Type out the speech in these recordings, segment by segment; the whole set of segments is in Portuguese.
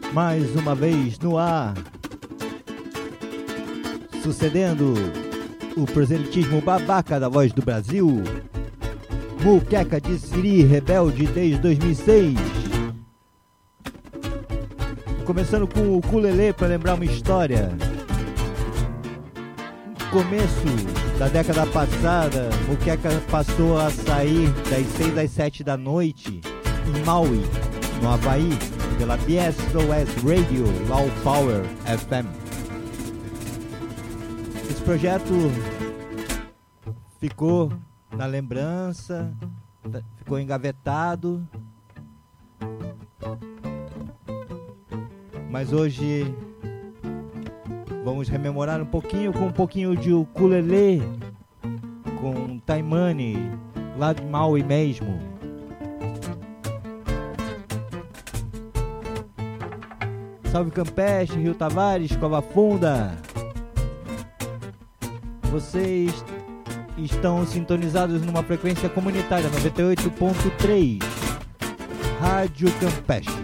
Mais uma vez no ar, sucedendo o proselitismo babaca da Voz do Brasil, Muqueca de Siri, rebelde desde 2006. Começando com o ukulele para lembrar uma história. No começo da década passada, Muqueca passou a sair das 6 às 7 da noite em Maui, no Havaí, pela BSOS Radio Low Power FM. Esse projeto ficou na lembrança, ficou engavetado, mas hoje vamos rememorar um pouquinho com um pouquinho de ukulele com Taimane, lá de Maui mesmo. Salve Campeche, Rio Tavares, Cova Funda. Vocês estão sintonizados numa frequência comunitária 98.3 Rádio Campeche.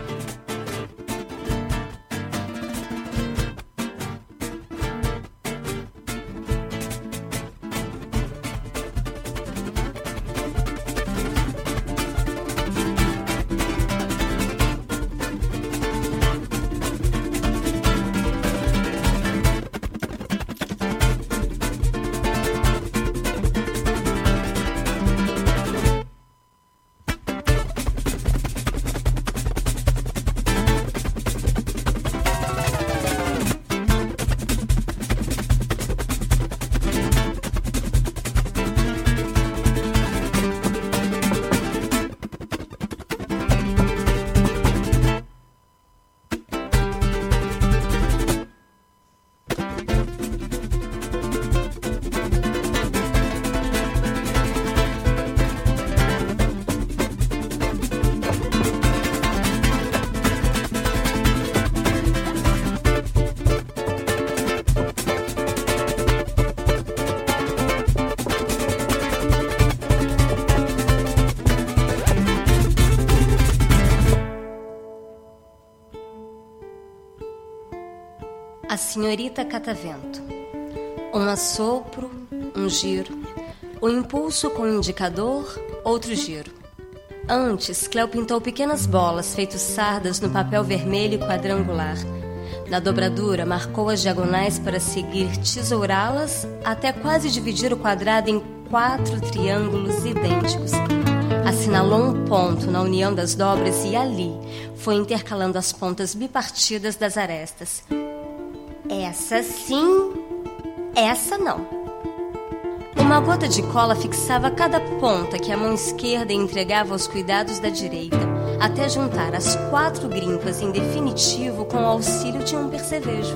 A senhorita Catavento. Um assopro, um giro, o impulso com um indicador, outro giro. Antes, Cléo pintou pequenas bolas feitas sardas no papel vermelho quadrangular. Na dobradura, marcou as diagonais para seguir tesourá-las até quase dividir o quadrado em 4 triângulos idênticos. Assinalou um ponto na união das dobras e ali foi intercalando as pontas bipartidas das arestas. Essa sim, essa não. Uma gota de cola fixava cada ponta que a mão esquerda entregava aos cuidados da direita, até juntar as 4 grimpas em definitivo com o auxílio de um percevejo.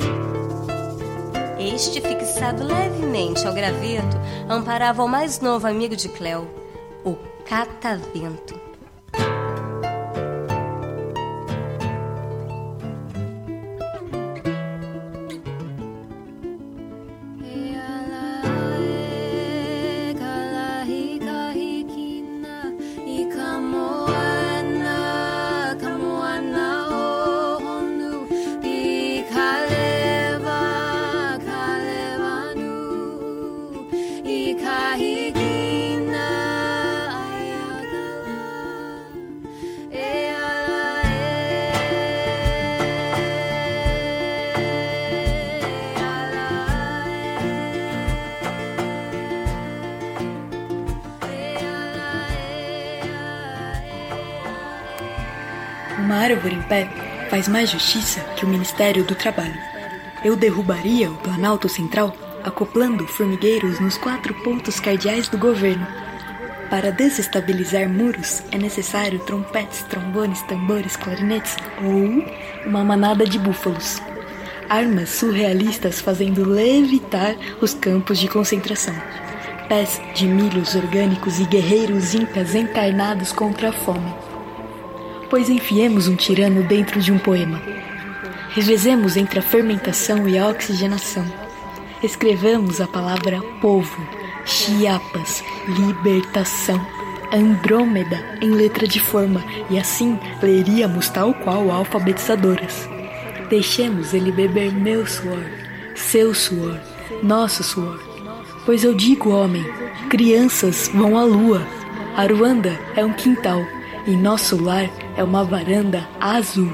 Este, fixado levemente ao graveto, amparava o mais novo amigo de Cléo, o Catavento. Uma árvore em pé faz mais justiça que o Ministério do Trabalho. Eu derrubaria o Planalto Central acoplando formigueiros nos 4 pontos cardeais do governo. Para desestabilizar muros é necessário trompetes, trombones, tambores, clarinetes ou uma manada de búfalos. Armas surrealistas fazendo levitar os campos de concentração. Pés de milhos orgânicos e guerreiros incas encarnados contra a fome. Pois enfiemos um tirano dentro de um poema. Revezemos entre a fermentação e a oxigenação. Escrevamos a palavra povo, Chiapas, libertação. Andrômeda em letra de forma, e assim leríamos tal qual alfabetizadoras. Deixemos ele beber meu suor, seu suor, nosso suor. Pois eu digo, homem, crianças vão à lua. Aruanda é um quintal e nosso lar é uma varanda azul.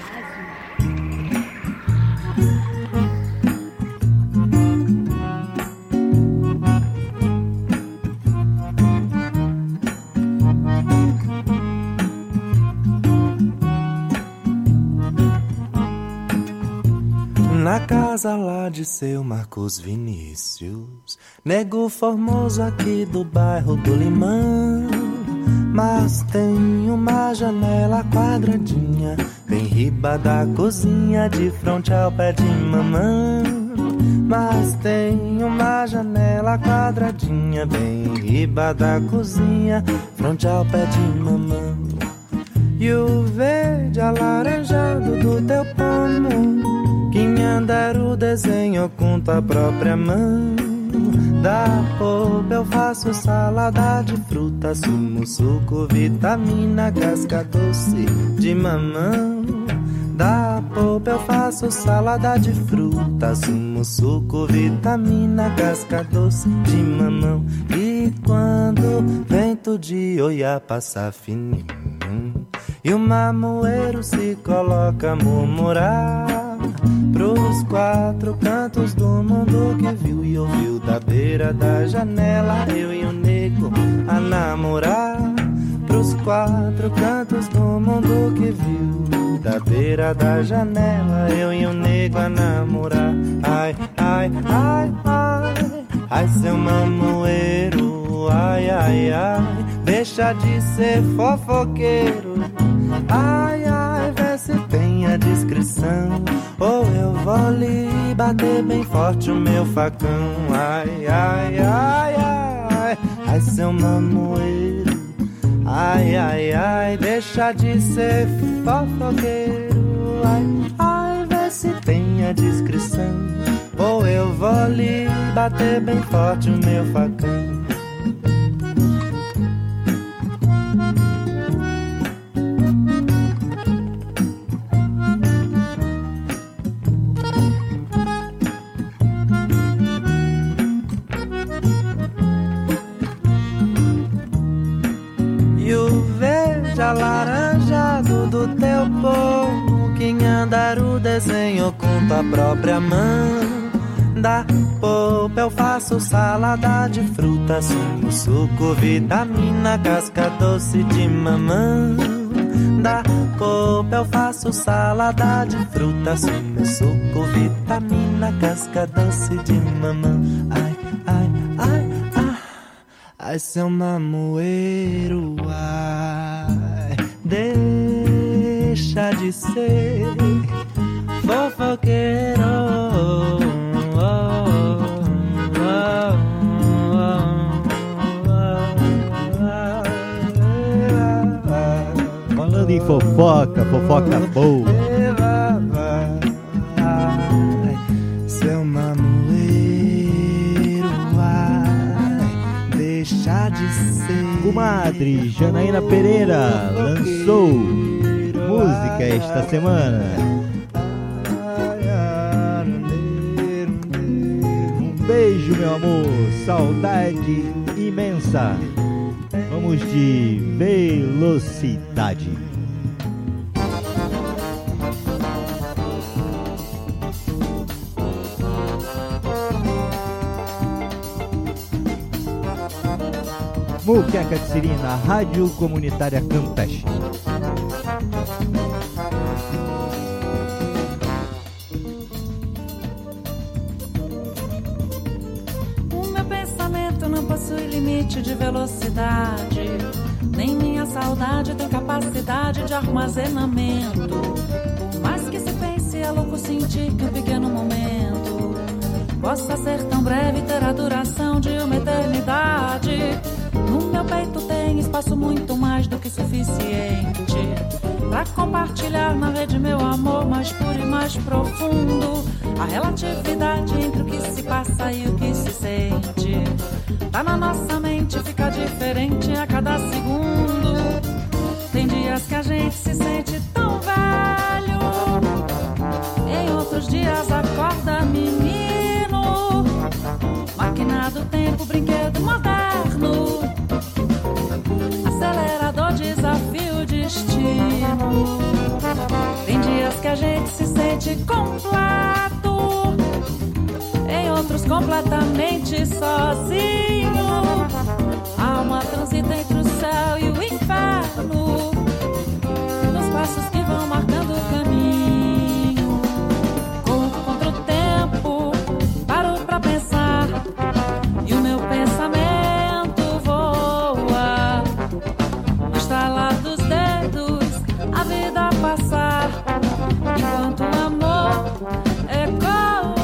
Na casa lá de seu Marcos Vinícius, nego formoso aqui do bairro do Limão. Mas tem uma janela quadradinha, bem riba da cozinha, de frente ao pé de mamão. Mas tem uma janela quadradinha, bem riba da cozinha, frente ao pé de mamão. E o verde alaranjado do teu pomo, quem andar o desenho com tua própria mão. Da polpa eu faço salada de fruta, sumo, suco, vitamina, casca doce de mamão. Da polpa eu faço salada de fruta, sumo, suco, vitamina, casca doce de mamão. E quando vento de oiá passa fininho e o mamoeiro se coloca a murmurar pros quatro cantos do mundo que viu e ouviu, da beira da janela eu e o nego a namorar. Pros quatro cantos do mundo que viu, da beira da janela eu e o nego a namorar. Ai, ai, ai, ai, ai seu mamoeiro, ai, ai, ai, deixa de ser fofoqueiro. Ai, ai, vê se tem a descrição, ou eu vou lhe bater bem forte o meu facão. Ai, ai, ai, ai, ai, seu mamoeiro. Ai, ai, ai, deixa de ser fofoqueiro. Ai, ai, vê se tem a descrição, ou eu vou lhe bater bem forte o meu facão. Alaranjado do teu pomo, quem andar o desenho com tua própria mão. Da polpa eu faço salada de fruta, sumo, suco, vitamina, casca doce de mamão. Da polpa eu faço salada de fruta, sumo, suco, vitamina, casca doce de mamão. Ai, ai, ai, ai, ai, seu mamoeiro, ai, deixa de ser fofoqueiro. Falando em fofoca, fofoca boa. Seu mamoeiro, ai, deixa de ser. Comadre Janaína Pereira lançou música esta semana. Um beijo, meu amor, saudade imensa. Vamos de Velocidade. Muqueca de Sirina, Rádio Comunitária Campeche. O meu pensamento não possui limite de velocidade, nem minha saudade tem capacidade de armazenamento. Por mais que se pense, é louco sentir que um pequeno momento possa ser tão breve e ter a duração de uma eternidade. No meu peito tem espaço muito mais do que suficiente pra compartilhar na rede meu amor mais puro e mais profundo. A relatividade entre o que se passa e o que se sente tá na nossa mente, fica diferente a cada segundo. Tem dias que a gente se sente tão velho, em outros dias acorda menino. Máquina do tempo, brinquedo moderno, acelerador, desafio, destino. Tem dias que a gente se sente completo, em outros completamente sozinho. A alma transita entre o céu e o inferno, nos passos que vão marcando o caminho. Corro contra o tempo, paro pra pensar, e o meu pensamento voa. No estalar dos dedos, a vida passar, enquanto o amor ecoa.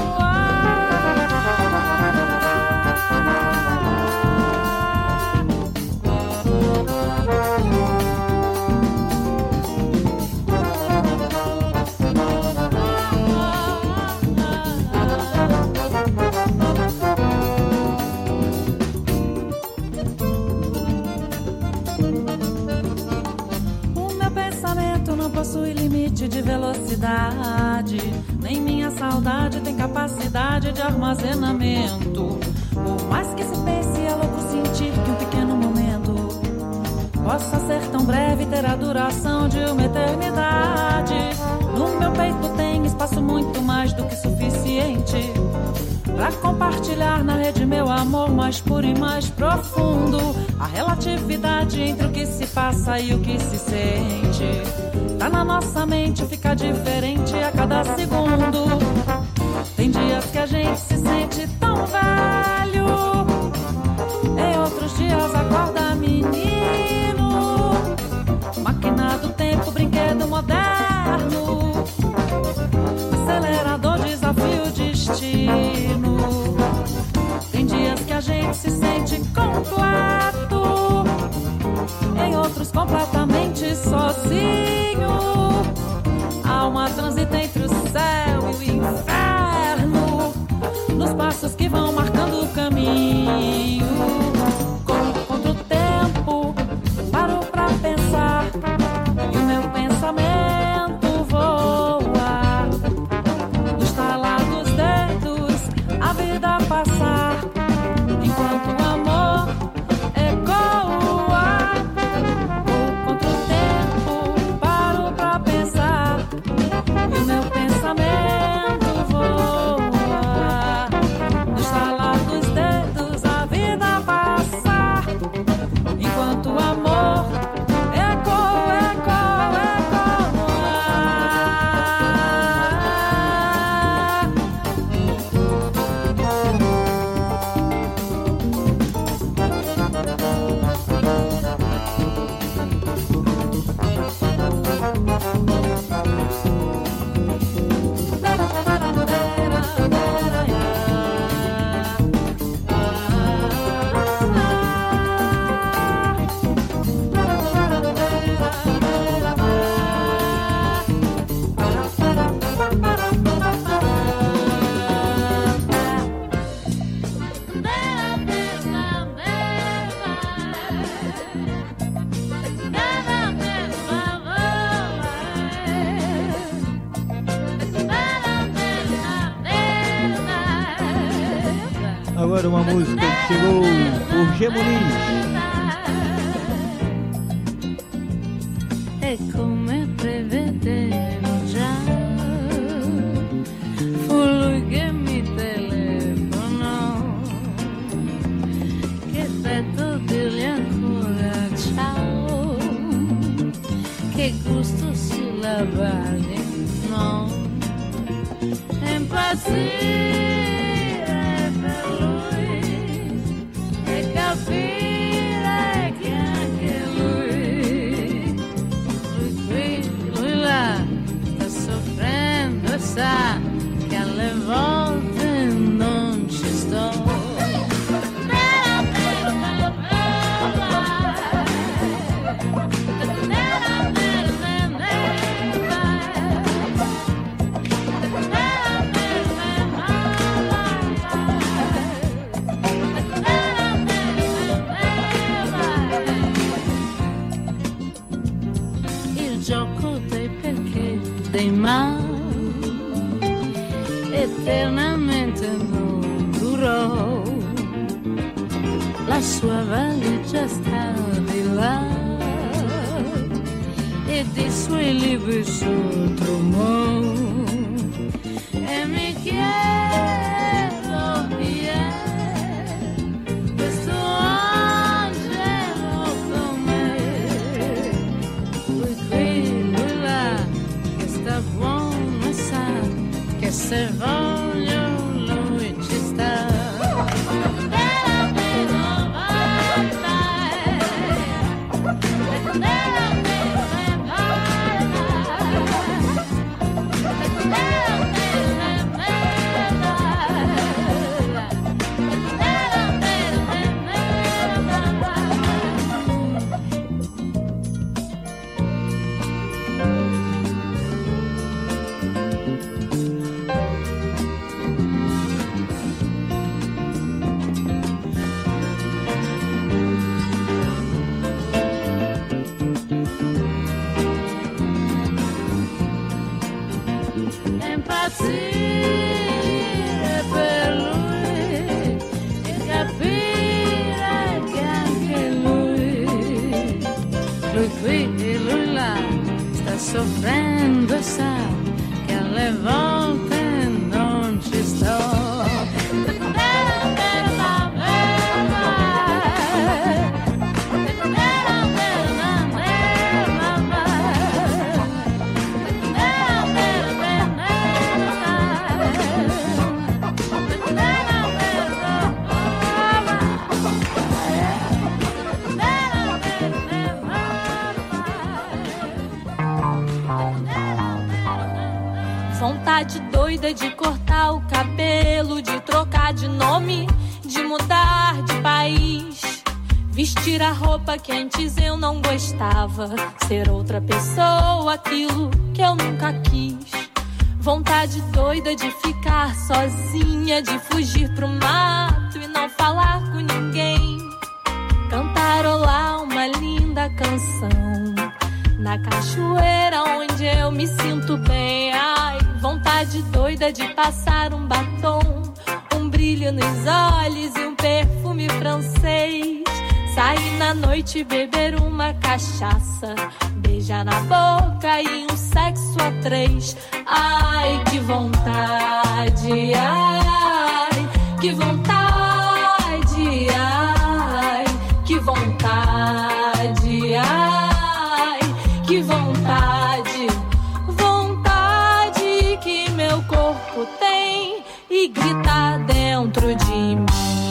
Possui limite de velocidade, nem minha saudade tem capacidade de armazenamento. Por mais que se pense, é louco sentir que um pequeno momento possa ser tão breve e ter a duração de uma eternidade. No meu peito tem espaço muito mais do que suficiente pra compartilhar na rede meu amor mais puro e mais profundo. A relatividade entre o que se passa e o que se sente tá na nossa mente, fica diferente a cada segundo. Tem dias que a gente se sente tão velho, em outros dias acorda menino. Máquina do tempo, brinquedo moderno, acelerador, desafio, destino. Tem dias que a gente se sente completo, em outros completamente sozinho. A alma transita entre o céu e o inferno, nos passos que vão marcando o caminho. Corro contra o tempo, paro pra pensar, e o meu pensamento voa. No estalar dos dedos, a vida passar, enquanto o amor ecoa. Corro contra o tempo, paro pra pensar, e o meu pensamento voa. No estalar dos dedos, a vida passar, enquanto o amor ecoa, ecoa, ecoa. Agora uma música que chegou por G. Muniz. E come prevedevo già, fu lui che mi telefonò, che detto dirgli ancora ciao, che gusto sulla pagina, no, impazzire per lui e capire che anche lui qui, lui là, sta soffrendo e sa che alle volte non ci sto. gioco dei perché, dei ma, eternamente non durò. La sua valigia sta di là e dei suoi libri sul trombone. E mi chiedo chi è questo angelo com'è. Lui qui, lui là, che sta buono e sa che se voglio lui ci sta. Soffrendo sa che alle volte non ci sto. Vontade doida de cortar o cabelo, de trocar de nome, de mudar de país, vestir a roupa que antes eu não gostava, ser outra pessoa, aquilo que eu nunca quis. Vontade doida de ficar sozinha, de fugir pro mato e não falar com ninguém, cantarolar uma linda canção na cachoeira onde eu me sinto bem. Ai, vontade doida de passar um batom, um brilho nos olhos e um perfume francês, sair na noite e beber uma cachaça, beijar na boca e um sexo a três. Ai, que vontade, ai, que vontade, ai, que vontade, ai, que vontade, vontade que meu corpo tem e grita dentro de mim.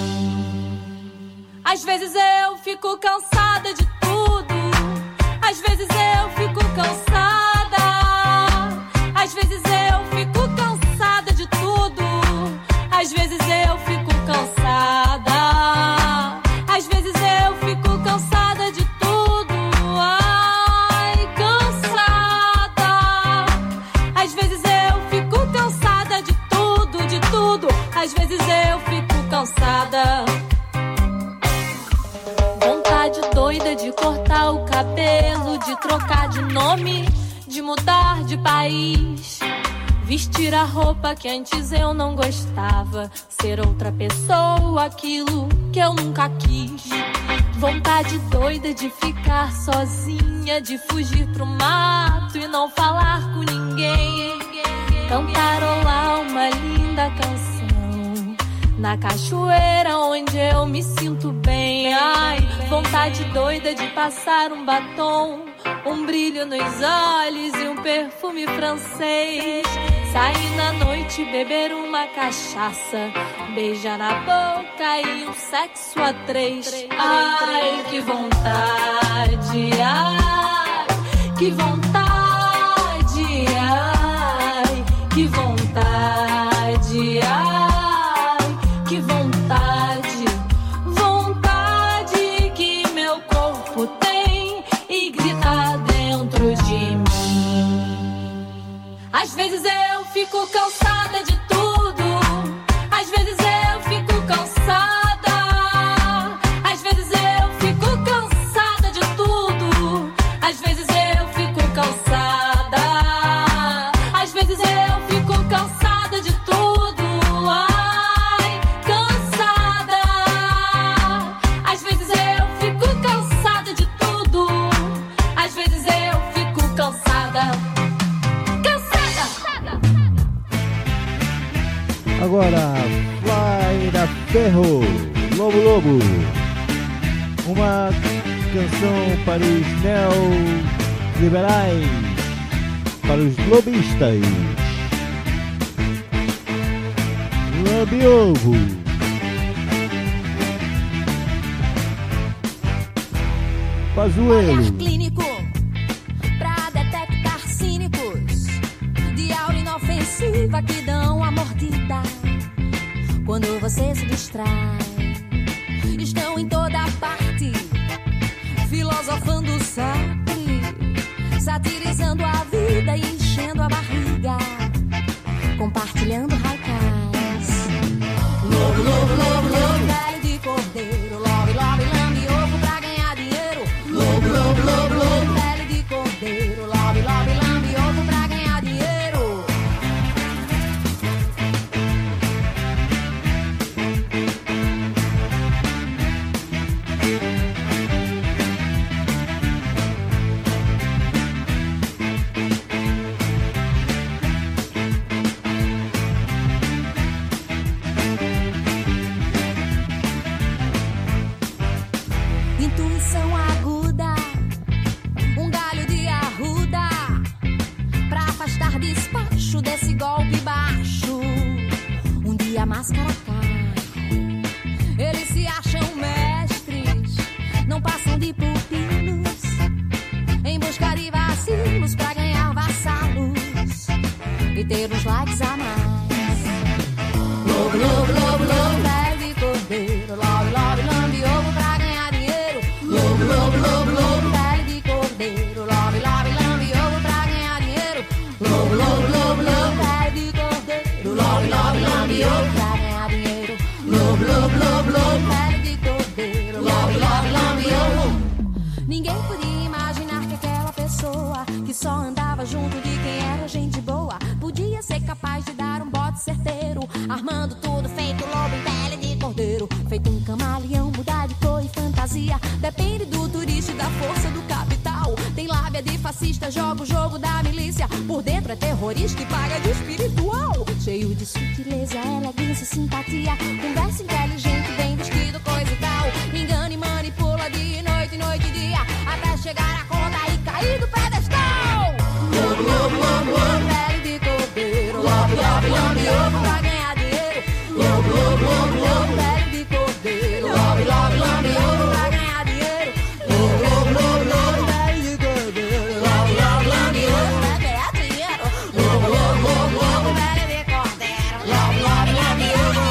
Às vezes eu fico cansada de tudo, às vezes eu fico cansada, às vezes eu fico cansada de tudo, às vezes eu fico cansada, às vezes eu fico cansada de tudo, ai, cansada, às vezes eu fico cansada de tudo, às vezes eu fico cansada. Vontade doida de cortar o cabelo, de trocar de nome, de mudar de país, vestir a roupa que antes eu não gostava, ser outra pessoa, aquilo que eu nunca quis. Vontade doida de ficar sozinha, de fugir pro mato e não falar com ninguém, cantarolar uma linda canção na cachoeira onde eu me sinto bem. Ai, vontade doida de passar um batom, um brilho nos olhos e um perfume francês, sair na noite e beber uma cachaça, beijar na boca e um sexo a três. Ai, que vontade, ai, que vontade, ai, que vontade, ai, que vontade, vontade que meu corpo tem e grita dentro de mim. Às vezes eu fico cansada de tudo, às vezes eu fico cansada, às vezes eu fico cansada de tudo, às vezes eu fico cansada. Agora, Flaira Ferro, Lobo Lobo. Uma canção para os neoliberais, para os lobistas. Lobiovo. Pazuello. Clínico pra detectar cínicos de aula inofensiva que dão a mordida quando você se distrai. Estão em toda parte, filosofando o Sartre, satirizando a vida e enchendo a barriga, compartilhando raicais. Lobo, lobo, lobo, lobo, velho de cordeiro, lobe, lobe, lambe ovo pra ganhar dinheiro. Lobo, lobo, lobo, lobo, velho de cordeiro, lobe, lobe, lambe ovo pra ganhar dinheiro. Intuição aguda, um galho de arruda pra afastar despacho desse golpe baixo. Um dia a máscara cai, eles se acham mestres, não passam de pupilos em busca de vacilos pra ganhar vassalos e ter uns likes a mais. Lobo, lobo, lobo, lobo, velho de cordeiro, lobe, lobe, lambe ovo pra ganhar dinheiro. Lobo, lobo, lobo, lobo, velho de cordeiro, lobe, lobe, lambe ovo pra ganhar dinheiro. Lobo, lobo, lobo, lobo, velho de cordeiro, lobe, lobe, lambe ovo pra ganhar dinheiro. Lobo, lobo, lobo, lobo, velho de cordeiro, lobe, lobe, lambe ovo. Ninguém podia imaginar que aquela pessoa que só andava junto de quem era gente boa podia ser capaz de dar um bote certeiro, armando tudo feito lobo em pele de cordeiro, feito um camaleão, mudar de cor e fantasia. Depende do turista e da força do capital. Tem lábia de fascista, joga o jogo da milícia. Por dentro é terrorista e paga de espiritual. Cheio de sutileza, elegância e simpatia. Conversa inteligente, bem vestido, coisa e tal. Engana e manipula dia e noite e dia, até chegar a conta e cair do pedestal. Lobo, lobo, lobo, lobo, velho de cordeiro, lobo, lobo, lambe ovo pra ganhar dinheiro. Lobo, lobo, lobo, lobo, velho de cordeiro, lobo, lobo, lambe ovo pra ganhar dinheiro. Lobo, lobo, lobo, lobo, velho de cordeiro, lobo, lobo, lambe ovo pra ganhar dinheiro. Lobo, lobo, lobo, lobo, velho de cordeiro, lobo, lobo, lambe ovo.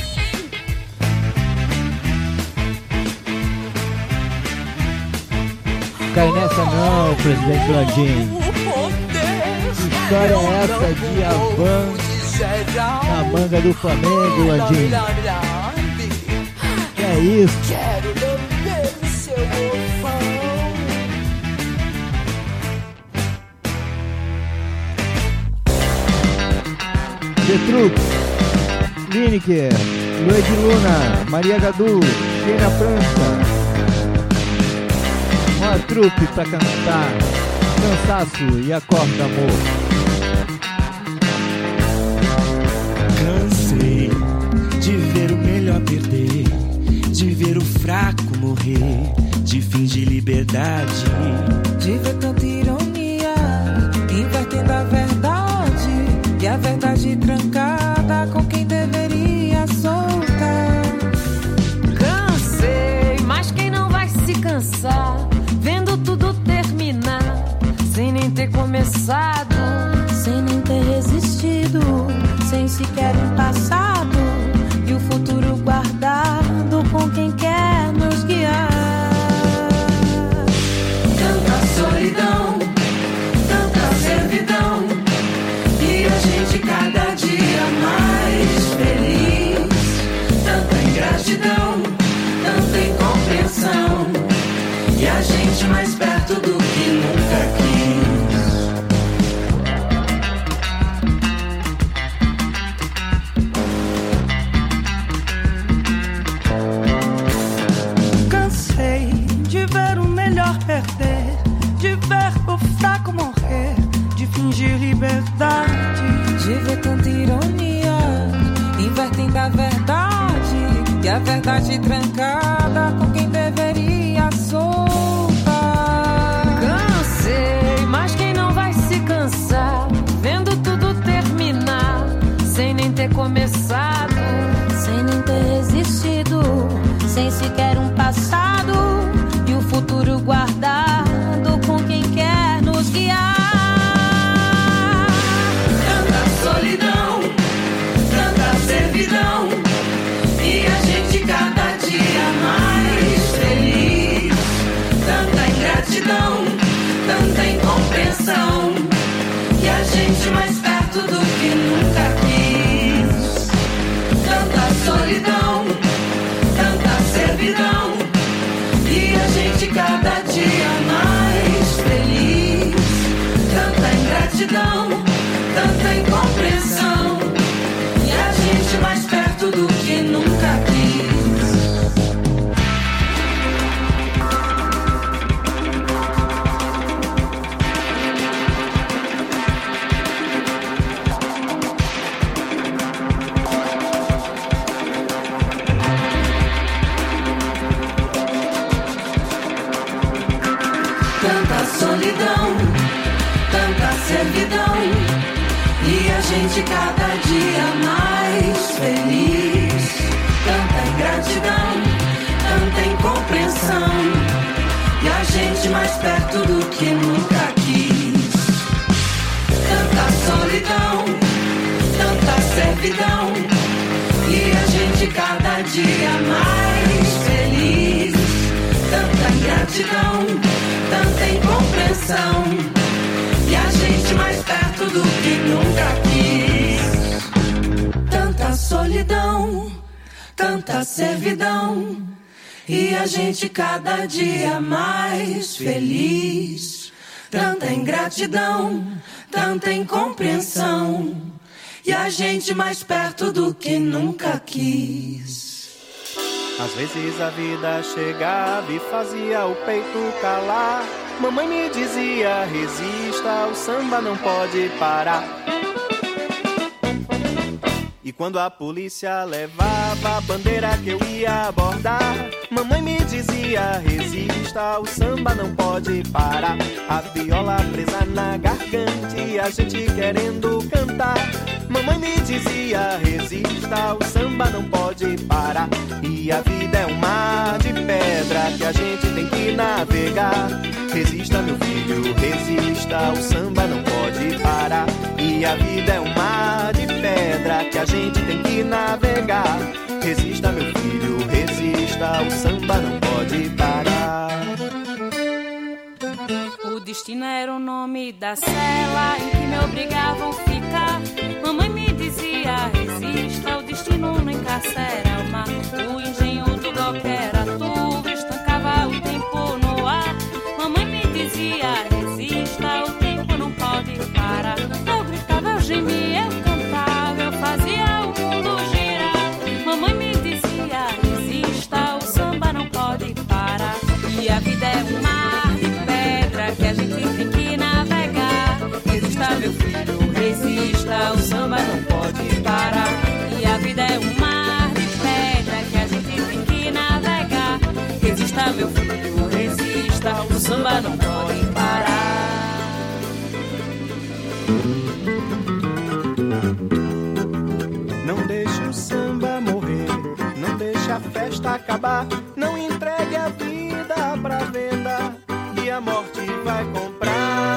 Cai nessa não, presidente Landim. Que história é essa de Havan na manga do Flamengo, Landim? Que é isso? Quero lamber o seu ovão. Petrux, Lineker, Luiz Luna, Maria Gadu, Sheila França. Uma trupe pra cantar Cansaço e Acorda Amor. Cansei de ver o melhor perder, de ver o fraco morrer, de fingir liberdade, De ver tanta ironia, invertendo a verdade, e a verdade trancada com quem deveria soltar. Cansei, mas quem não vai se cansar, vendo tudo terminar, sem nem ter começado, sem nem ter resistido, sem sequer um passado, e o futuro guardado com quem quer nos guiar. Tanta solidão, tanta servidão, e a gente cada dia mais feliz. Tanta ingratidão, tanta incompreensão, e a gente mais perto do que nunca quis. a verdade trancada com quem deveria soltar. Cansei, mas quem não vai se cansar vendo tudo terminar sem nem ter começado, sem nem ter resistido, sem sequer um passado e o futuro guardado com quem quer nos guiar. Tanta solidão, tanta servidão, e a gente cada dia mais feliz. Tanta ingratidão, tanta incompreensão, e a gente mais perto do que nunca quis. Tanta solidão, tanta servidão, e a gente cada dia mais feliz. Tanta ingratidão, tanta incompreensão, e a gente mais perto do que nunca quis. Tanta solidão, tanta servidão, e a gente cada dia mais feliz. Tanta ingratidão, tanta incompreensão, e a gente mais perto do que nunca quis. Tanta solidão, tanta servidão, e a gente cada dia mais feliz. Tanta ingratidão, tanta incompreensão, e a gente mais perto do que nunca quis. Tanta solidão, tanta servidão, e a gente cada dia mais feliz. Tanta ingratidão, tanta incompreensão, e a gente mais perto do que nunca quis. Às vezes a vida chegava e fazia o peito calar. Mamãe me dizia, resista, o samba não pode parar. E quando a polícia levava a bandeira que eu ia abordar, mamãe me dizia, resista, o samba não pode parar. A viola presa na garganta e a gente querendo cantar. Mamãe me dizia, resista, o samba não pode parar. E a vida é um mar de pedra que a gente tem que navegar. Resista, meu filho, resista, o samba não pode parar. E a vida é um mar de pedra que a gente tem que navegar. Resista, meu filho, resista, o samba não pode parar. O destino era o nome da cela em que me obrigavam a ficar. Mamãe me dizia, resista, o destino não encarcera o mar. O engenho do golpe era turvo, estancava o tempo no ar. Mamãe me dizia, resista, o tempo não pode parar. Eu gritava, eu gemia, eu cantava, eu fazia o mundo girar. Mamãe me dizia, resista, o samba não pode parar. E a vida é um mar de pedra que a gente tem que navegar. Resista, meu filho, resista, o samba não pode parar. E a vida é um mar de pedra que a gente tem que navegar. Resista, meu filho, resista, o samba não pode parar. Não deixe o samba morrer, não deixe a festa acabar. Não entregue a vida pra venda e a morte vai comprar.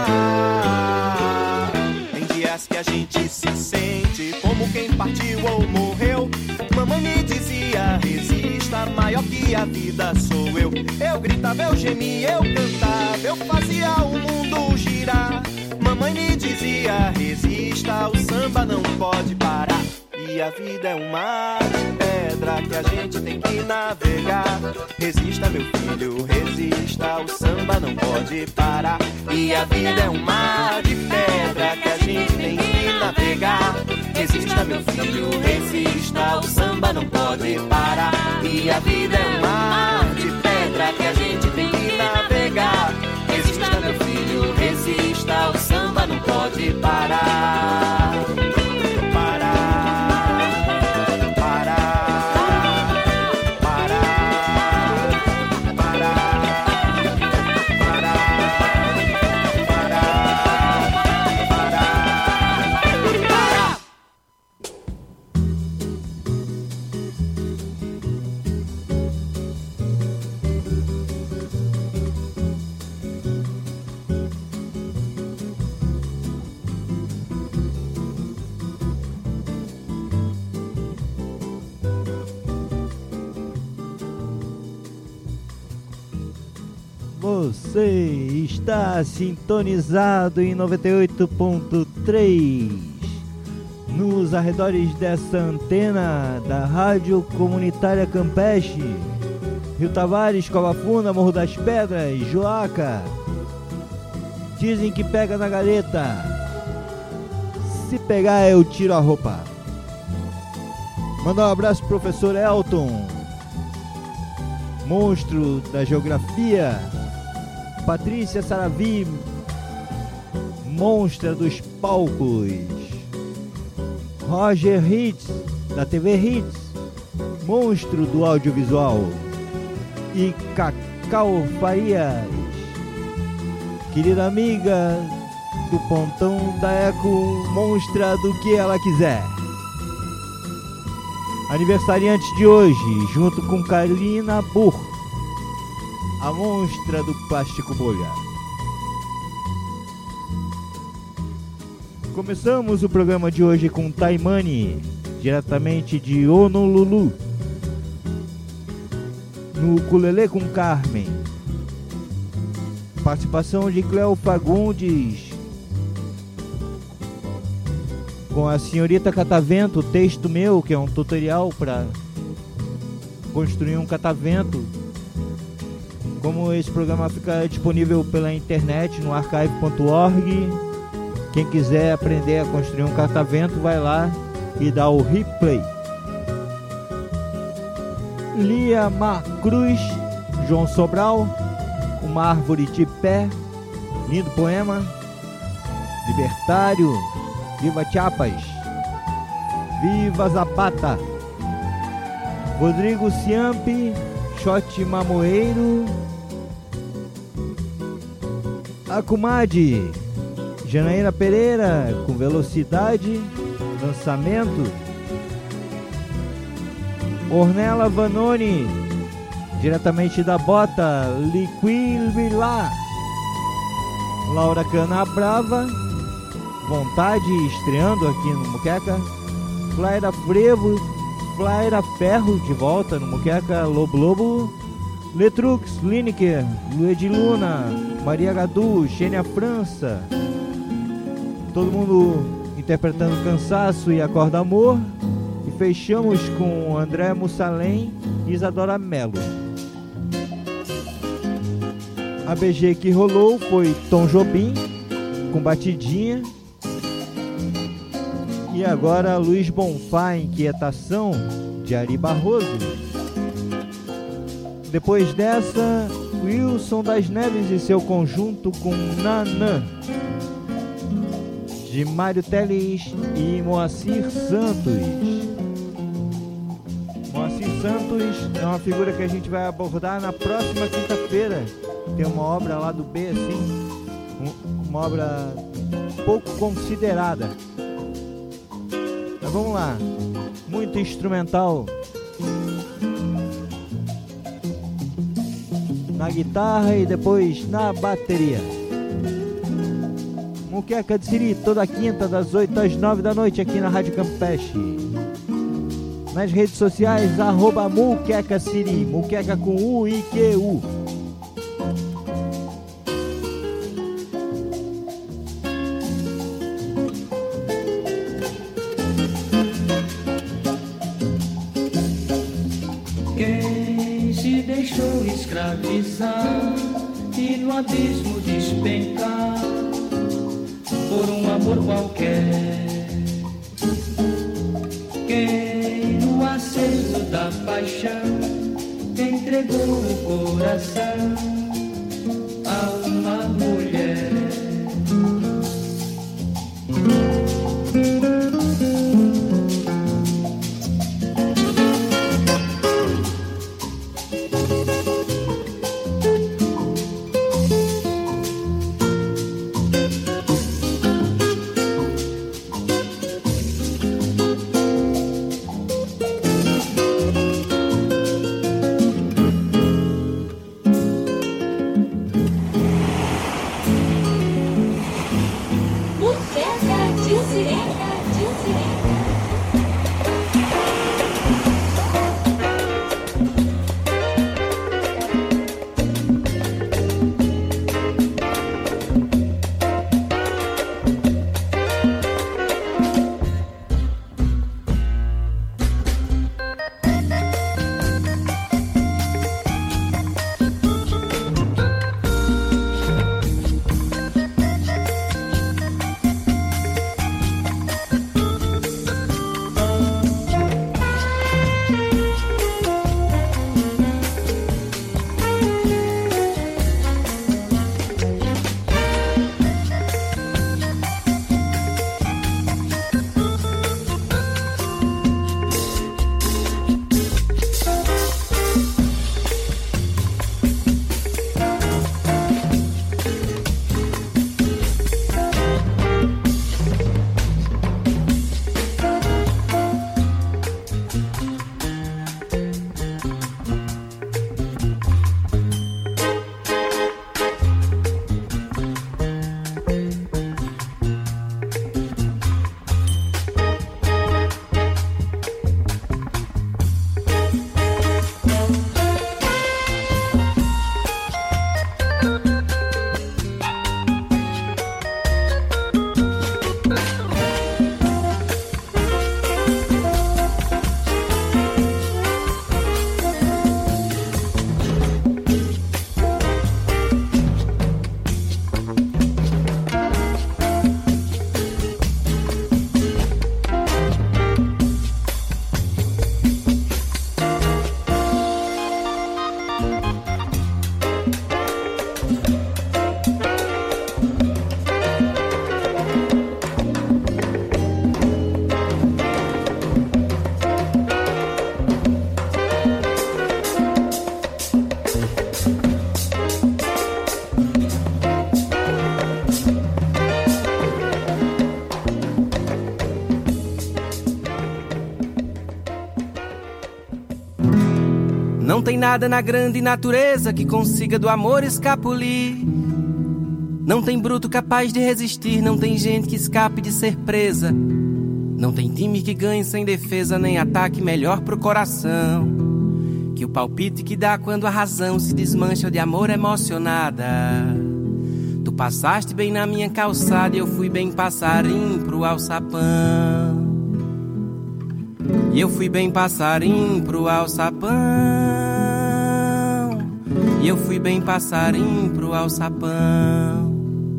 Tem dias que a gente se sente como quem partiu ou morreu. Mamãe me dizia, resista, maior que a vida sou eu. Eu gritava, eu gemia, eu cantava, eu fazia o mundo girar. Mamãe me dizia, resista, o samba não pode parar. E a vida é um mar de pedra que a gente tem que navegar. Resista, meu filho, resista, o samba não pode parar. E a vida é um mar de pedra que a gente tem que navegar. Resista, meu filho, resista, o samba não pode parar. E a vida é um mar de pedra que a gente tem que navegar. Resista, meu filho, resista, o samba não pode parar. Parar, parar, Você está sintonizado em 98.3 nos arredores dessa antena da Rádio Comunitária Campeche, Rio Tavares, Cova Funda, Morro das Pedras, Joaca. Dizem que pega na galeta. Se pegar eu tiro a roupa. Mandar um abraço pro professor Elton, monstro da geografia. Patrícia Saravi, monstra dos palcos. Roger Hitz, da TV Hitz, monstro do audiovisual. E Cacau Farias, querida amiga do Pontão da Eco, monstra do que ela quiser. Aniversariante de hoje, junto com Carolina Burr, a monstra do plástico bolha. Começamos o programa de hoje com Taimani, diretamente de Honolulu, no ukulele com Carmen. Participação de Cleo Fagundes, com a senhorita Catavento, texto meu, que é um tutorial para construir um catavento. Como esse programa fica disponível pela internet no archive.org, quem quiser aprender a construir um catavento vai lá e dá o replay. Lia Mar Cruz, João Sobral, Uma Árvore de Pé, lindo poema. Libertário, Viva Chiapas, Viva Zapata. Rodrigo Ciampi, Shot Mamoeiro. Acumade, Janaína Pereira, com Velocidade, lançamento. Ornella Vanoni, diretamente da Bota, Liquilvilá. Laura Canabrava, Vontade, estreando aqui no Muqueca. Flaira Frevo, Flaira Ferro, de volta no Muqueca. Lobo Lobo, Letrux, Lineker, Lued Luna, Maria Gadu, Xênia França. Todo mundo interpretando Cansaço e Acorda Amor. E fechamos com André Mussalem e Isadora Mello. A BG que rolou foi Tom Jobim, com Batidinha. E agora Luiz Bonfá, Inquietação, de Ari Barroso. Depois dessa, Wilson das Neves e seu conjunto com Nanã, de Mário Teles e Moacir Santos. Moacir Santos é uma figura que a gente vai abordar na próxima quinta-feira. Tem uma obra lá do B, assim, uma obra pouco considerada. Mas vamos lá, muito instrumental. Na guitarra e depois na bateria. Muqueca de Siri, toda quinta das 8 às 9 da noite aqui na Rádio Campeche. Nas redes sociais, @Muqueca Siri, Muqueca com U-I-Q-U. Quem se deixou escravizar e no abismo despencar por um amor qualquer. Quem no aceso da paixão entregou o coração a uma mulher. Não tem nada na grande natureza que consiga do amor escapulir. Não tem bruto capaz de resistir, não tem gente que escape de ser presa. Não tem time que ganhe sem defesa, nem ataque melhor pro coração que o palpite que dá quando a razão se desmancha de amor emocionada. Tu passaste bem na minha calçada e eu fui bem passarinho pro alçapão. E eu fui bem passarinho pro alçapão. E eu fui bem passarinho pro alçapão.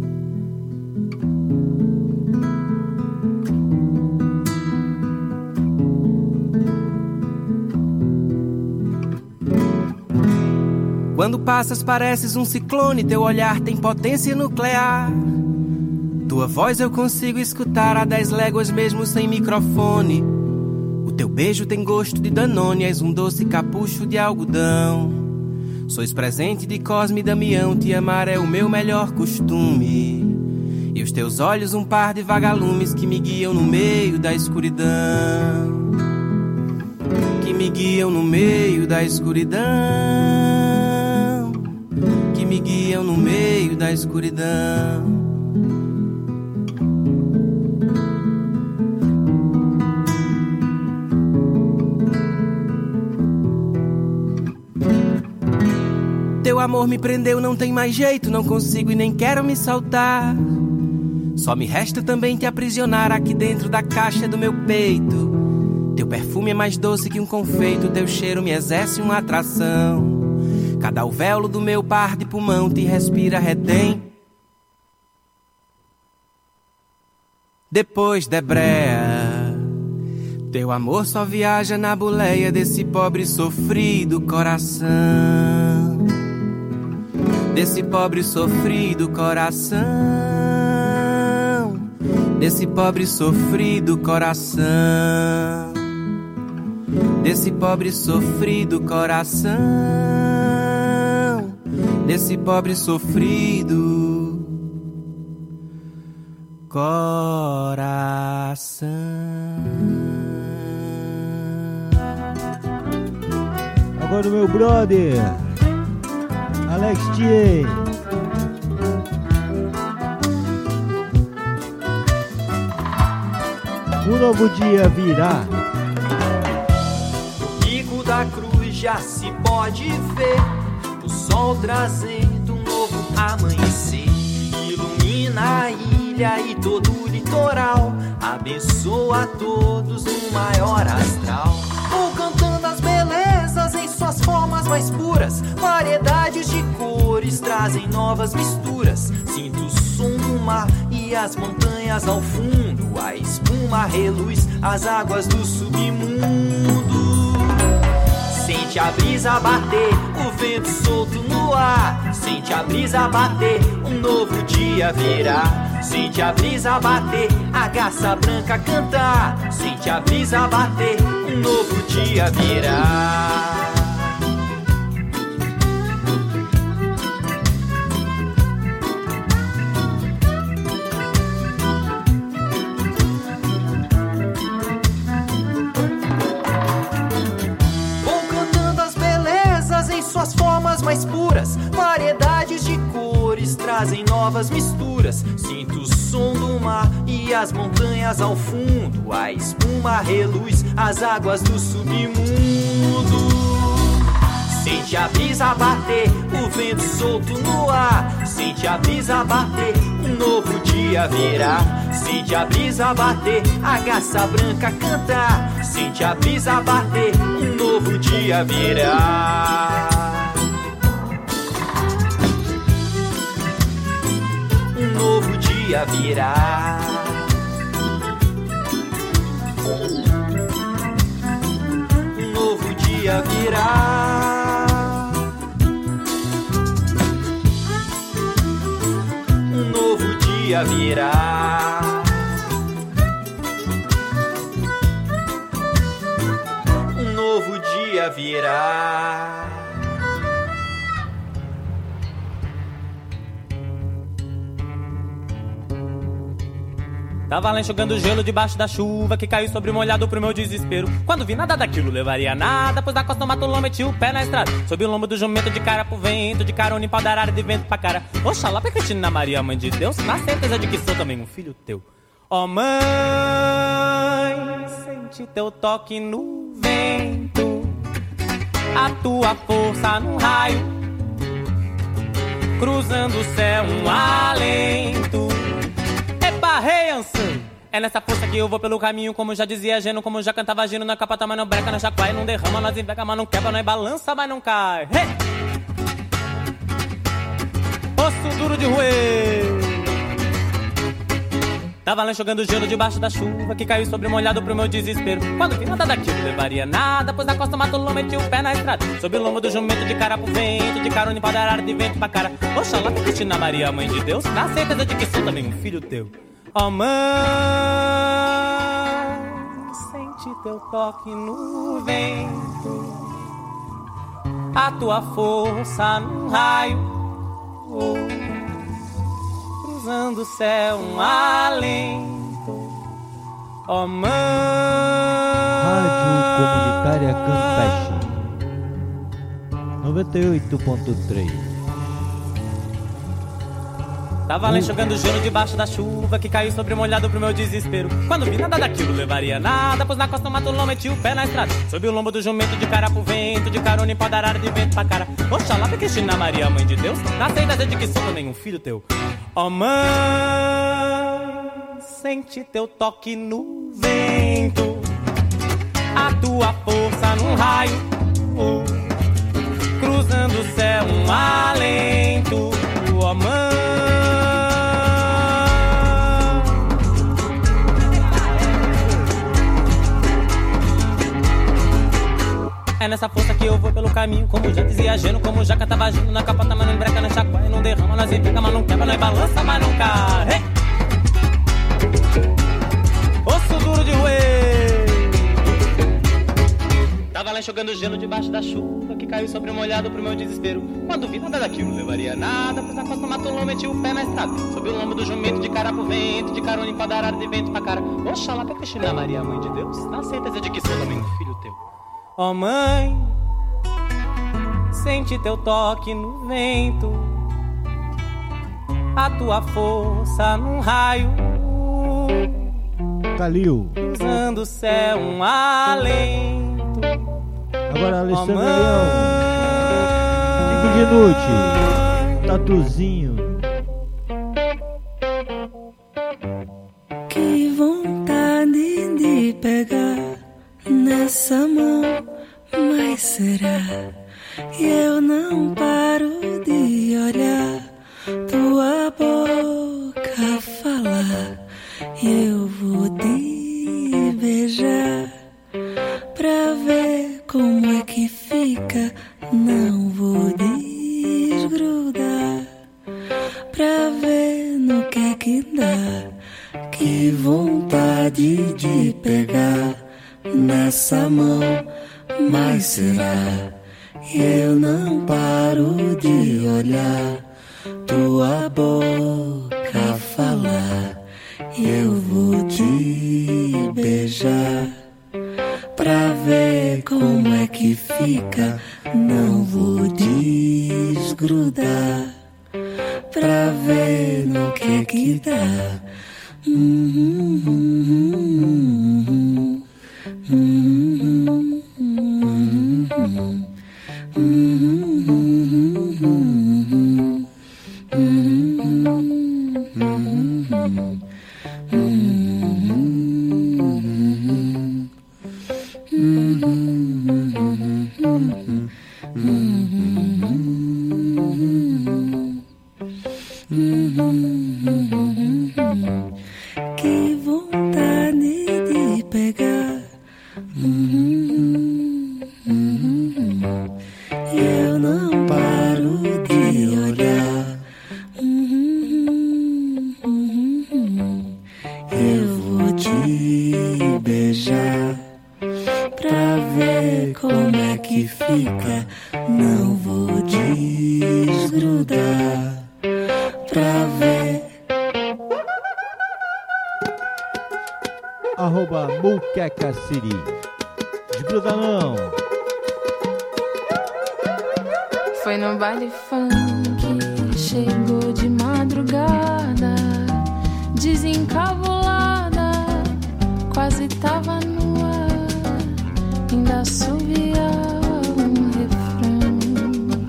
Quando passas pareces um ciclone, teu olhar tem potência nuclear. Tua voz eu consigo escutar a 10 léguas mesmo sem microfone. O teu beijo tem gosto de Danone, és um doce capucho de algodão. Sois presente de Cosme e Damião, te amar é o meu melhor costume. E os teus olhos um par de vagalumes que me guiam no meio da escuridão. Que me guiam no meio da escuridão. Que me guiam no meio da escuridão. Teu amor me prendeu, não tem mais jeito, não consigo e nem quero me soltar. Só me resta também te aprisionar aqui dentro da caixa do meu peito. Teu perfume é mais doce que um confeito, teu cheiro me exerce uma atração. Cada alvéolo do meu par de pulmão te respira, retém. Depois debreia, teu amor só viaja na boleia desse pobre sofrido coração. Desse pobre sofrido coração. Desse pobre sofrido coração. Desse pobre sofrido coração. Desse pobre sofrido coração. Agora o meu brother Alex T. Um novo dia virá. No pico da cruz já se pode ver o sol trazendo um novo amanhecer. Ilumina a ilha e todo o litoral, abençoa a todos no maior astral. Vou cantando as belezas em suas formas mais puras, variedades de cores trazem novas misturas. Sinto o som do mar e as montanhas ao fundo, a espuma reluz as águas do submundo. Sente a brisa bater, o vento solto no ar. Sente a brisa bater, um novo dia virá. Sente a brisa bater, a garça branca cantar. Sente a brisa bater, um novo dia virá. Suas formas mais puras, variedades de cores trazem novas misturas. Sinto o som do mar e as montanhas ao fundo, a espuma reluz as águas do submundo. Sente a brisa bater, o vento solto no ar. Sente a brisa bater, um novo dia virá. Sente a brisa bater, a garça branca cantar. Sente a brisa bater, um novo dia virá. Um novo dia virá. Um novo dia virá. Um novo dia virá. Um novo dia virá. Tava lá enxugando gelo debaixo da chuva que caiu sobre o molhado pro meu desespero. Quando vi nada daquilo, levaria nada, pois na costa mato lombo, meti o pé na estrada. Sob o lombo do jumento, de cara pro vento, de carona em pau da arara, de vento pra cara. Oxalá pra Cristina Maria, mãe de Deus, na certeza de que sou também um filho teu. Ó mãe, sente teu toque no vento, a tua força num raio, cruzando o céu um alento. Epa, rei Ansan, é nessa força que eu vou pelo caminho, como já dizia Geno, como já cantava Gino. Na capata, mas não breca, na chacoalha, não derrama, nós invega, mas não quebra, nós balança, mas não cai. Hey! Osso duro de roer. Tava lá enxugando gelo debaixo da chuva que caiu sobre o molhado pro meu desespero. Quando vi nada daquilo, levaria nada, pois na costa mato lombo, meti o pé na estrada. Sob o lombo do jumento, de cara pro vento, de carona em pau da arara, de vento pra cara. Oxalá pra Cristina Maria, mãe de Deus, na certeza de que sou também um filho teu. Ó mãe, sente teu toque no vento, a tua força num raio, cruzando o céu um alento. Ó mãe. Rádio Comunitária Campeche 98.3. Tava lá enxugando gelo debaixo da chuva que caiu sobre o molhado pro meu desespero. Quando vi nada daquilo, levaria nada, pois na costa mato lombo, meti o pé na estrada. Sob o lombo do jumento, de cara pro vento, de carona em pau da arara, de vento pra cara. Oxalá pra Cristina Maria, mãe de Deus, na certeza de que sou também um filho teu. Ó mãe, sente teu toque no vento, a tua força num raio, cruzando o céu um alento. Ó mãe, é nessa força que eu vou pelo caminho, como já dizia Geno, como já cantava Gino. Na capota, mas não breca, na chacoalha, não derrama, nós invega, mas não quebra, nós balança, mas não cai. Hey! Osso duro de roer. Tava lá enxugando gelo debaixo da chuva que caiu sobre o molhado pro meu desespero. Quando vi nada daquilo, levaria nada, pois na costa mato lombo, meti o pé na estrada. Sob o lombo do jumento, de cara pro vento, de carona em pau da arara, de vento pra cara. Oxalá pra Cristina Maria, mãe de Deus, na certeza de que sou também um filho teu. Ó mãe, sente teu toque no vento, a tua força num raio, Calil, cruzando o céu um alento. Agora Alessandro Leão, Tico de Noite, Tatuzinho. Que vontade de pegar nessa mão, mas será? E eu não paro de olhar tua boca falar. Eu vou te beijar pra ver como é que fica. Não vou desgrudar pra ver no que é que dá. Que vontade de pegar nessa mão, mas será? Eu não paro de olhar tua boca falar. Eu vou te beijar pra ver como é que fica. Não vou desgrudar pra ver no que é que dá. Que vontade de pegar. Eu não paro de olhar. Eu vou te beijar pra ver como é que fica. Não vou desgrudar pra ver. @muquecacity. Desgruda não. Foi no baile funk, chegou de madrugada, desencabulada, quase tava no ar, ainda assoviava um refrão.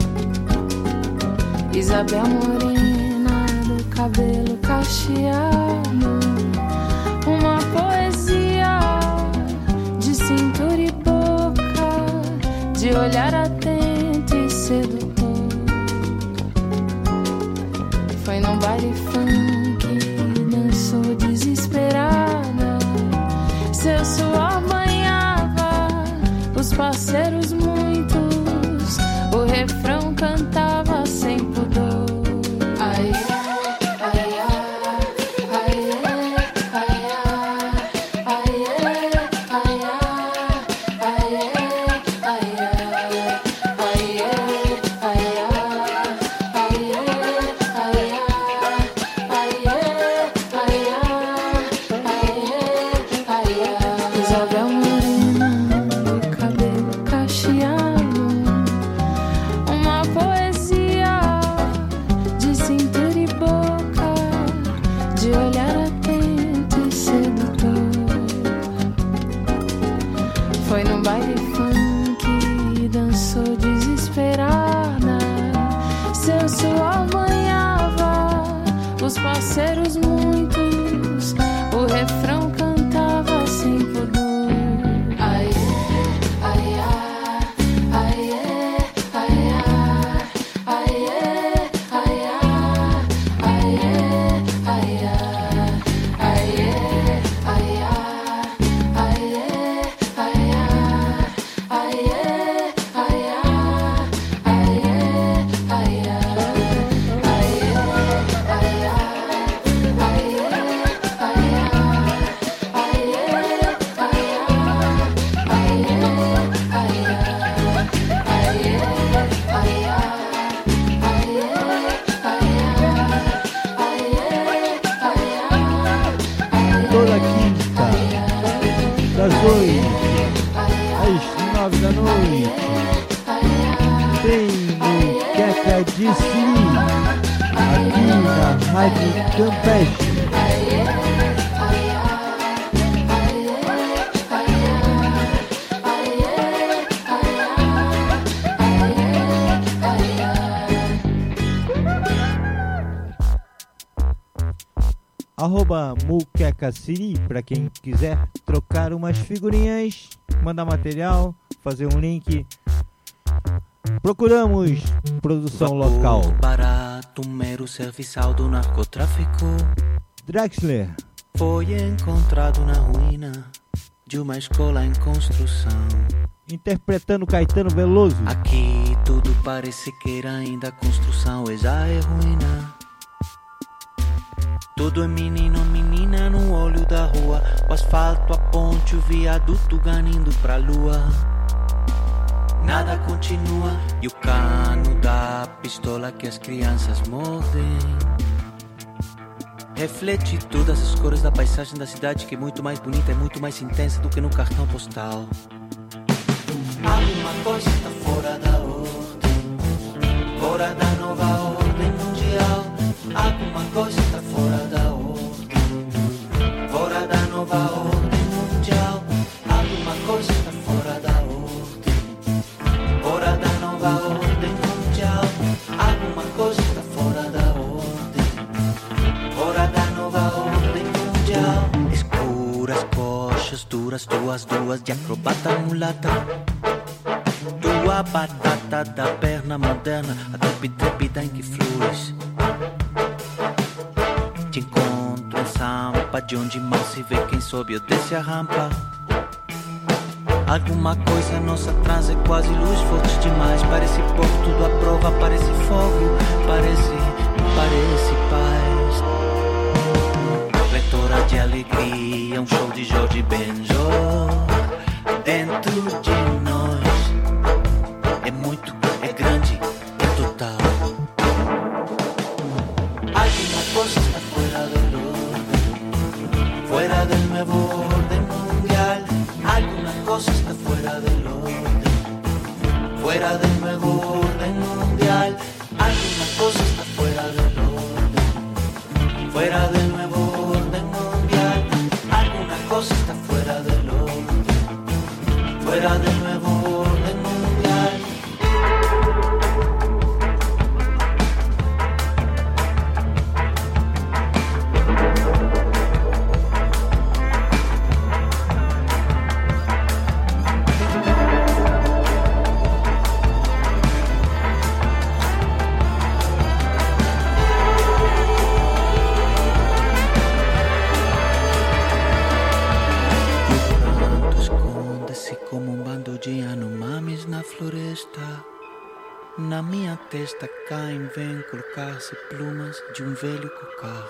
Isabel morena, do cabelo cacheado, uma poesia de cintura e boca, de olhar atento e sedutor. Foi num baile funk, dançou desesperada, seu suor banhava os parceiros muitos, o refrão cantava sem pudor. Ai, parceiros muitos, o refrão cantava sem pudor. Ai, ai, ai, ai, ai, ai, toda quinta, das 8 às 9 da noite, tem Muqueca de Siri, aqui na Rádio Campeche. @muquecacity para quem quiser trocar umas figurinhas, mandar material, fazer um link. Procuramos produção local. Barato, mero serviçal do narcotráfico. Drexler foi encontrado na ruína de uma escola em construção. Interpretando Caetano Veloso. Aqui tudo parece que era ainda construção e já é ruína. Tudo é menino, menina no olho da rua. O asfalto, a ponte, o viaduto ganindo pra lua. Nada continua e o cano da pistola que as crianças mordem reflete todas as cores da paisagem da cidade, que é muito mais bonita e muito mais intensa do que no cartão postal. Alguma coisa está fora da ordem, fora da nova ordem mundial. Alguma coisa está fora da ordem, fora da nova ordem mundial. Alguma coisa está fora da ordem, fora da nova ordem mundial. Alguma coisa está fora da ordem, fora da nova ordem mundial. Escuras coxas duras, duas de acrobata mulata. Tua batata da perna moderna, a trepida em que fluis. Te encontro em Sampa, de onde mal se vê quem sobe ou desce a rampa. Alguma coisa nossa traz é quase luz, forte demais. Parece pouco, tudo à prova, parece fogo, parece paz. Pletora de alegria, um show de Jorge Benjor. Dentro de nós é muito, é grande, é total. Alguma coisa está fuera del orden, fuera del nuevo orden fuera del nuevo orden mundial. Alguna cosa está fuera del orden, fuera del nuevo orden mundial. Alguna cosa está fuera del orden, fuera del nuevo orden mundial. Floresta, na minha testa caem, vêm colocar-se plumas de velho cocar.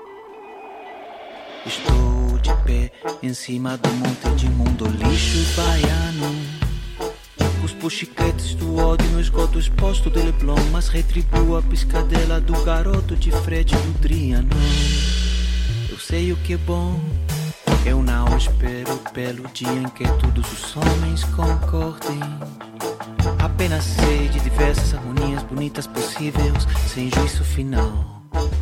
Estou de pé em cima do monte de mundo lixo baiano. Cuspo chiquetes do ódio no esgoto exposto de Leblon, mas retribuo a piscadela do garoto de Fred Ludriano. Eu sei o que é bom. Eu não espero pelo dia em que todos os homens concordem. Apenas sei de diversas harmonias bonitas possíveis, sem juízo final.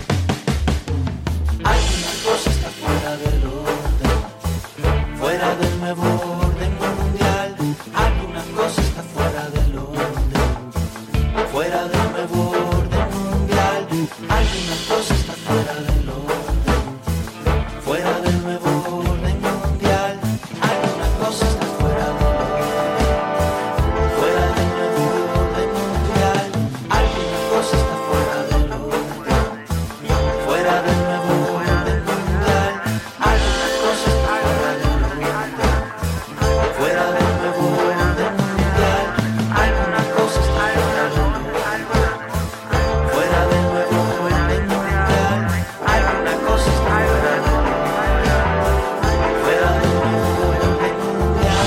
Alguna cosa está fuera del orden, fuera del nuevo orden mundial. Alguna cosa está fuera del orden, fuera del nuevo orden mundial. Alguna cosa está fuera del orden, fuera del nuevo orden mundial. Alguna cosa está fuera del orden, fuera del nuevo orden mundial. Alguna cosa está fuera del orden, fuera del nuevo orden mundial. Alguna cosa está fuera del orden, fuera del nuevo orden mundial. Alguna cosa está fuera del orden, fuera del nuevo orden mundial. Alguna cosa está fuera del orden, fuera del nuevo orden mundial.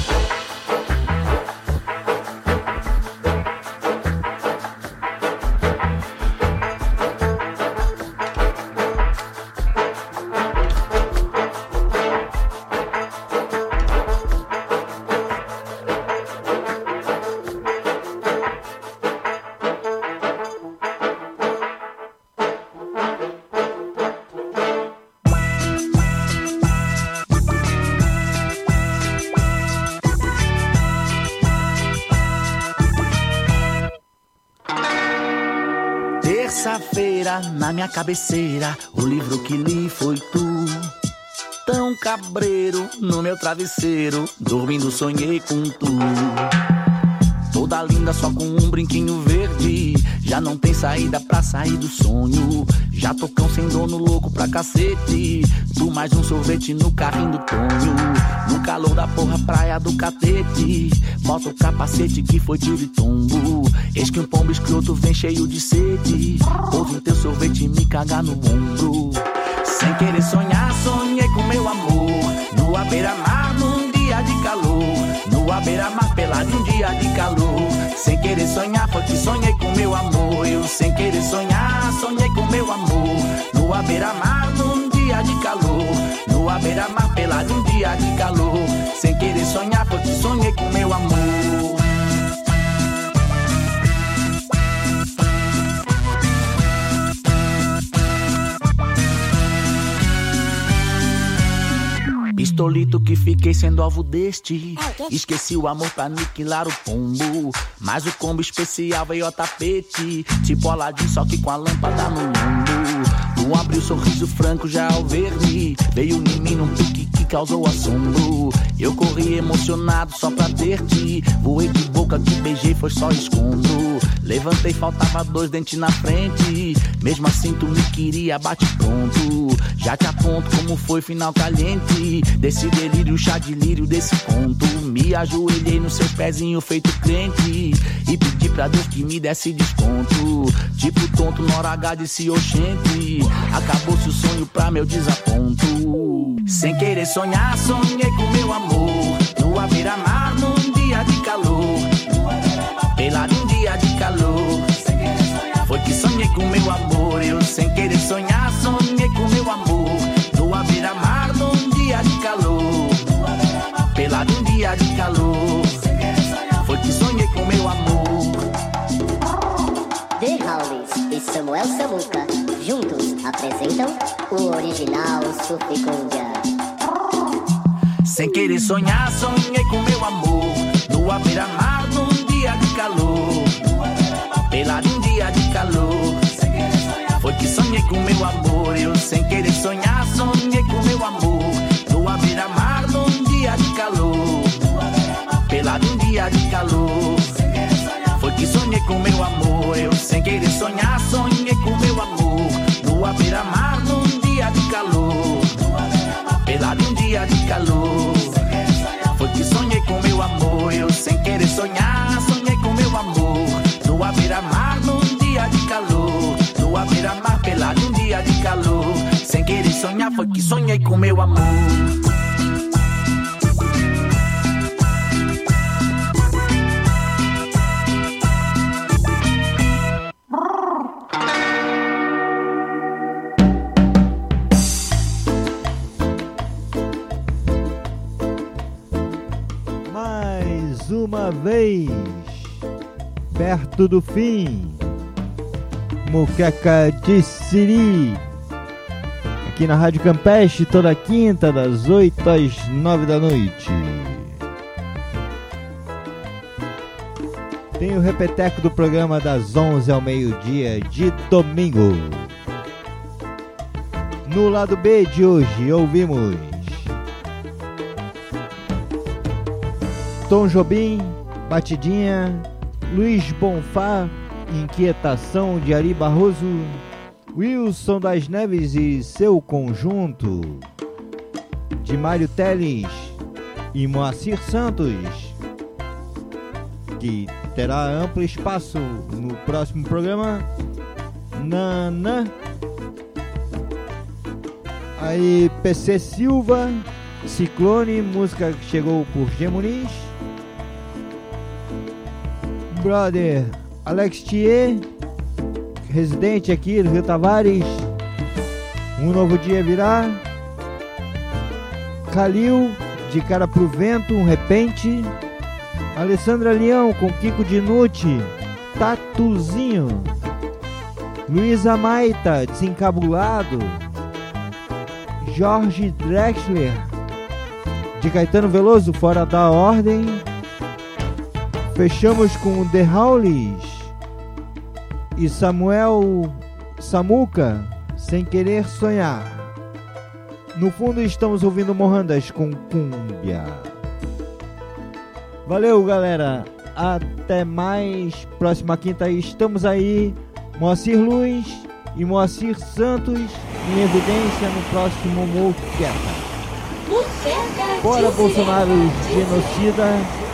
Terça-feira, na minha cabeceira, o livro que li foi tu. Tão cabreiro no meu travesseiro, dormindo sonhei com tu. Toda linda só com um brinquinho verde, já não tem saída pra sair do sonho. Já tô cão sem dono, louco pra cacete. Tu mais um sorvete no carrinho do Tonho. No calor da porra, praia do catete. Bota o capacete que foi tiro e tombo. Eis que um pombo escroto vem cheio de sede. Ouve teu sorvete me cagar no ombro. Sem querer sonhar, sonhei com meu amor. No beira-mar, num dia de calor. No beira-mar, pelado um dia de calor. Sem querer sonhar, foi que sonhei com meu amor. Eu sem querer sonhar, sonhei com meu amor. No beira-mar, num dia de calor. No beira-mar, pelado um dia de calor. Sem querer sonhar, foi que sonhei com meu amor. Pistolito que fiquei sendo alvo deste. Esqueci o amor pra aniquilar o pombo. Mas o combo especial veio ao tapete. Tipo Aladdin, só que com a lâmpada no lombo. Tu abriu o sorriso franco já ao ver-me. Veio em mim num pique que causou assombro. Eu corri emocionado só pra ter-te. Voei de boca que beijei, foi só escombro. Levantei, faltava 2 dentes na frente. Mesmo assim tu me queria, bate pronto. Já te aponto como foi final caliente. Desse delírio, chá de lírio desse ponto. Me ajoelhei nos seus pezinhos feito crente. E pedi pra Deus que me desse desconto. Tipo tonto na hora H disse oxente. Acabou-se o sonho pra meu desaponto. Sem querer sonhar, sonhei com meu amor. No beira-mar, num dia de calor. Pelado um dia de calor. Foi que sonhei com meu amor. Eu sem querer sonhar, sonhei com meu amor. No beira-mar, num dia de calor. Pelado um dia de calor. Foi que sonhei com meu amor. apresentam o original Surficúndia. Sem querer sonhar, sonhei com meu amor no beira-mar num dia de calor. Pelado um dia de calor. Foi que sonhei com meu amor. Eu sem querer sonhar, sonhei com meu amor no beira-mar num dia de calor. Pelado um dia de calor. Foi que sonhei com meu amor. Eu sem querer sonhar, sonhei com meu amor no beira-mar num dia de calor. Pelado um dia de calor. Foi que sonhei com meu amor. Eu sem querer sonhar, sonhei com meu amor no beira-mar num dia de calor. No beira-mar pelado um dia de calor. Sem querer sonhar, foi que sonhei com meu amor. Uma vez perto do fim, Muqueca de Siri, aqui na Rádio Campeche, toda quinta das 8 às 9 da noite. Tem o repeteco do programa das 11 ao meio-dia de domingo. No lado B de hoje ouvimos Tom Jobim, Batidinha, Luiz Bonfá, Inquietação de Ari Barroso, Wilson das Neves e seu conjunto, de Mário Teles e Moacir Santos, que terá amplo espaço no próximo programa. Nanã. Aí PC Silva, Ciclone, música que chegou por G. Muniz. Brother Alex Thier, residente aqui do Rio Tavares, Um Novo Dia Virá. Calil, de Cara pro Vento, Um Repente. Alessandra Leão com Kiko Dinucci, Tatuzinho. Luísa Maita, Desencabulado. Jorge Drexler, de Caetano Veloso, Fora da Ordem. Fechamos com The Howlis e Samuel Samuca, Sem Querer Sonhar. No fundo estamos ouvindo Morandas com Cúmbia. Valeu, galera, até mais. Próxima quinta estamos aí, Moacir Luz e Moacir Santos em evidência no próximo Muqueca. Bora Bolsonaro genocida.